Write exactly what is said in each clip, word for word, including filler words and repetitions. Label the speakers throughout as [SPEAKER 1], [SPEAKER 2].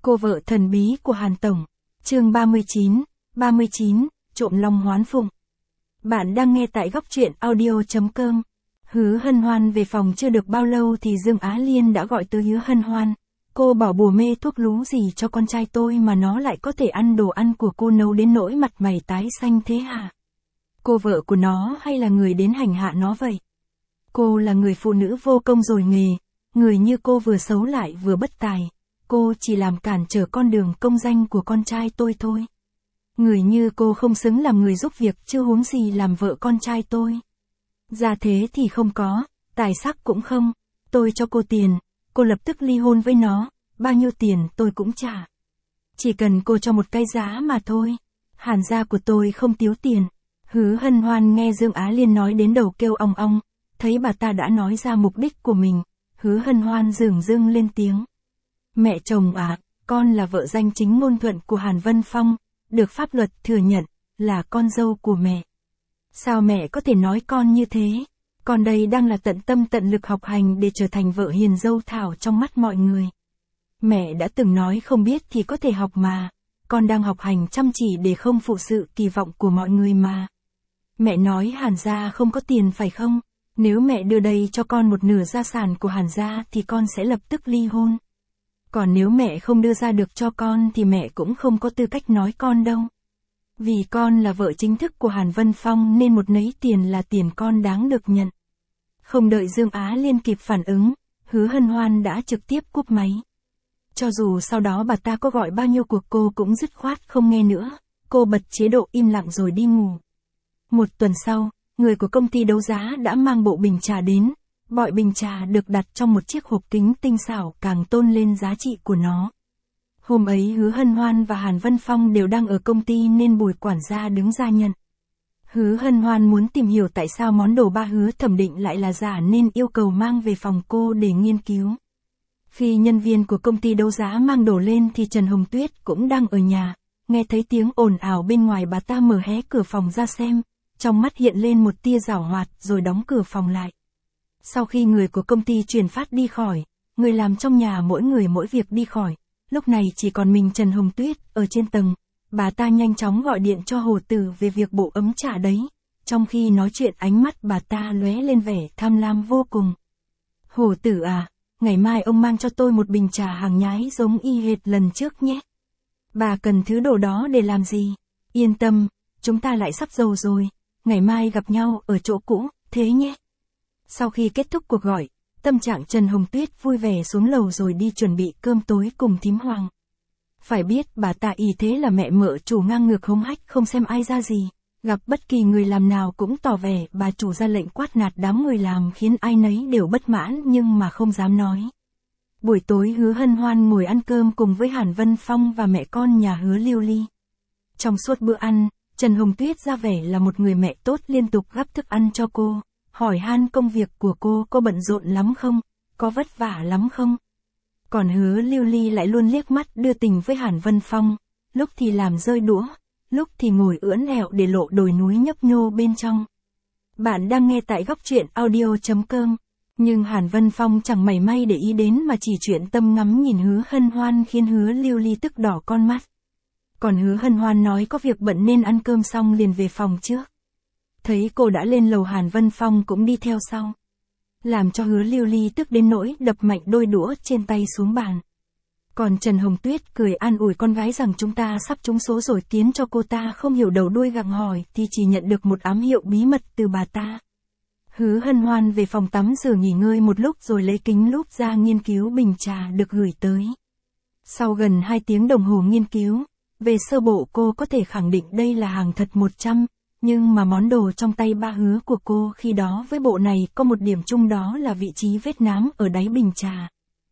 [SPEAKER 1] Cô vợ thần bí của Hàn Tổng. Chương ba mươi chín, ba mươi chín, trộm long hoán phụng. Bạn đang nghe tại góc truyện audio chấm com. Hứa Hân Hoan về phòng chưa được bao lâu thì Dương Á Liên đã gọi tới Hứa Hân Hoan. Cô bỏ bùa mê thuốc lú gì cho con trai tôi mà nó lại có thể ăn đồ ăn của cô nấu đến nỗi mặt mày tái xanh thế hả? Cô vợ của nó hay là người đến hành hạ nó vậy? Cô là người phụ nữ vô công rồi nghề, người như cô vừa xấu lại vừa bất tài. Cô chỉ làm cản trở con đường công danh của con trai tôi thôi. Người như cô không xứng làm người giúp việc chứ huống gì làm vợ con trai tôi. Gia thế thì không có, tài sắc cũng không. Tôi cho cô tiền, cô lập tức ly hôn với nó, bao nhiêu tiền tôi cũng trả. Chỉ cần cô cho một cái giá mà thôi. Hàn gia của tôi không thiếu tiền. Hứa Hân Hoan nghe Dương Á Liên nói đến đầu kêu ong ong, thấy bà ta đã nói ra mục đích của mình. Hứa Hân Hoan dửng dưng lên tiếng. Mẹ chồng à, con là vợ danh chính ngôn thuận của Hàn Vân Phong, được pháp luật thừa nhận, là con dâu của mẹ. Sao mẹ có thể nói con như thế? Con đây đang là tận tâm tận lực học hành để trở thành vợ hiền dâu thảo trong mắt mọi người. Mẹ đã từng nói không biết thì có thể học mà, con đang học hành chăm chỉ để không phụ sự kỳ vọng của mọi người mà. Mẹ nói Hàn gia không có tiền phải không? Nếu mẹ đưa đây cho con một nửa gia sản của Hàn gia thì con sẽ lập tức ly hôn. Còn nếu mẹ không đưa ra được cho con thì mẹ cũng không có tư cách nói con đâu. Vì con là vợ chính thức của Hàn Vân Phong nên một nấy tiền là tiền con đáng được nhận. Không đợi Dương Á Liên kịp phản ứng, Hứa Hân Hoan đã trực tiếp cúp máy. Cho dù sau đó bà ta có gọi bao nhiêu cuộc cô cũng dứt khoát không nghe nữa, cô bật chế độ im lặng rồi đi ngủ. Một tuần sau, người của công ty đấu giá đã mang bộ bình trà đến. Bọi bình trà được đặt trong một chiếc hộp kính tinh xảo càng tôn lên giá trị của nó. Hôm ấy Hứa Hân Hoan và Hàn Vân Phong đều đang ở công ty nên Bùi quản gia đứng ra nhận. Hứa Hân Hoan muốn tìm hiểu tại sao món đồ ba Hứa thẩm định lại là giả nên yêu cầu mang về phòng cô để nghiên cứu. Khi nhân viên của công ty đấu giá mang đồ lên thì Trần Hồng Tuyết cũng đang ở nhà, nghe thấy tiếng ồn ào bên ngoài bà ta mở hé cửa phòng ra xem, trong mắt hiện lên một tia giảo hoạt rồi đóng cửa phòng lại. Sau khi người của công ty chuyển phát đi khỏi, người làm trong nhà mỗi người mỗi việc đi khỏi, lúc này chỉ còn mình Trần Hồng Tuyết ở trên tầng, bà ta nhanh chóng gọi điện cho Hồ Tử về việc bộ ấm trà đấy, trong khi nói chuyện ánh mắt bà ta lóe lên vẻ tham lam vô cùng. Hồ Tử à, ngày mai ông mang cho tôi một bình trà hàng nhái giống y hệt lần trước nhé. Bà cần thứ đồ đó để làm gì? Yên tâm, chúng ta lại sắp giàu rồi, ngày mai gặp nhau ở chỗ cũ, thế nhé. Sau khi kết thúc cuộc gọi, tâm trạng Trần Hồng Tuyết vui vẻ xuống lầu rồi đi chuẩn bị cơm tối cùng thím Hoàng. Phải biết bà ta ý thế là mẹ mợ chủ ngang ngược hống hách không xem ai ra gì, gặp bất kỳ người làm nào cũng tỏ vẻ bà chủ ra lệnh quát nạt đám người làm khiến ai nấy đều bất mãn nhưng mà không dám nói. Buổi tối Hứa Hân Hoan ngồi ăn cơm cùng với Hàn Vân Phong và mẹ con nhà Hứa Liêu Ly. Trong suốt bữa ăn, Trần Hồng Tuyết ra vẻ là một người mẹ tốt liên tục gắp thức ăn cho cô. Hỏi han công việc của cô có bận rộn lắm không, có vất vả lắm không. Còn Hứa Lưu Ly lại luôn liếc mắt đưa tình với Hàn Vân Phong, lúc thì làm rơi đũa, lúc thì ngồi ưỡn ẹo để lộ đồi núi nhấp nhô bên trong. Bạn đang nghe tại góc truyện audio chấm com, nhưng Hàn Vân Phong chẳng mảy may để ý đến mà chỉ chuyện tâm ngắm nhìn Hứa Hân Hoan khiến Hứa Lưu Ly tức đỏ con mắt. Còn Hứa Hân Hoan nói có việc bận nên ăn cơm xong liền về phòng trước. Thấy cô đã lên lầu Hàn Vân Phong cũng đi theo sau. Làm cho Hứa Liêu Ly tức đến nỗi đập mạnh đôi đũa trên tay xuống bàn. Còn Trần Hồng Tuyết cười an ủi con gái rằng chúng ta sắp trúng số rồi khiến cho cô ta không hiểu đầu đuôi gặng hỏi thì chỉ nhận được một ám hiệu bí mật từ bà ta. Hứa Hân Hoan về phòng tắm rửa nghỉ ngơi một lúc rồi lấy kính lúp ra nghiên cứu bình trà được gửi tới. Sau gần hai tiếng đồng hồ nghiên cứu, về sơ bộ cô có thể khẳng định đây là hàng thật một trăm. Nhưng mà món đồ trong tay ba Hứa của cô khi đó với bộ này có một điểm chung đó là vị trí vết nám ở đáy bình trà.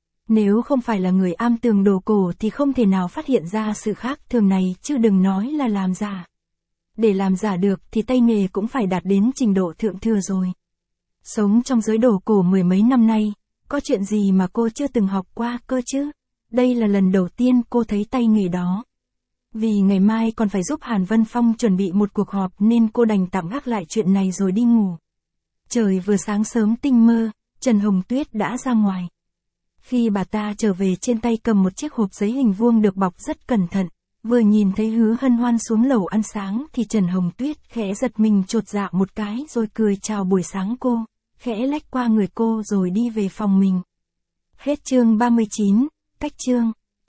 [SPEAKER 1] Nếu không phải là người am tường đồ cổ thì không thể nào phát hiện ra sự khác thường này chứ đừng nói là làm giả. Để làm giả được thì tay nghề cũng phải đạt đến trình độ thượng thừa rồi. Sống trong giới đồ cổ mười mấy năm nay, có chuyện gì mà cô chưa từng học qua cơ chứ? Đây là lần đầu tiên cô thấy tay nghề đó. Vì ngày mai còn phải giúp Hàn Vân Phong chuẩn bị một cuộc họp nên cô đành tạm gác lại chuyện này rồi đi ngủ. Trời vừa sáng sớm tinh mơ, Trần Hồng Tuyết đã ra ngoài. Khi bà ta trở về trên tay cầm một chiếc hộp giấy hình vuông được bọc rất cẩn thận, vừa nhìn thấy Hứa Hân Hoan xuống lầu ăn sáng thì Trần Hồng Tuyết khẽ giật mình chột dạ một cái rồi cười chào buổi sáng cô, khẽ lách qua người cô rồi đi về phòng mình. Hết chương ba mươi chín, cách chương.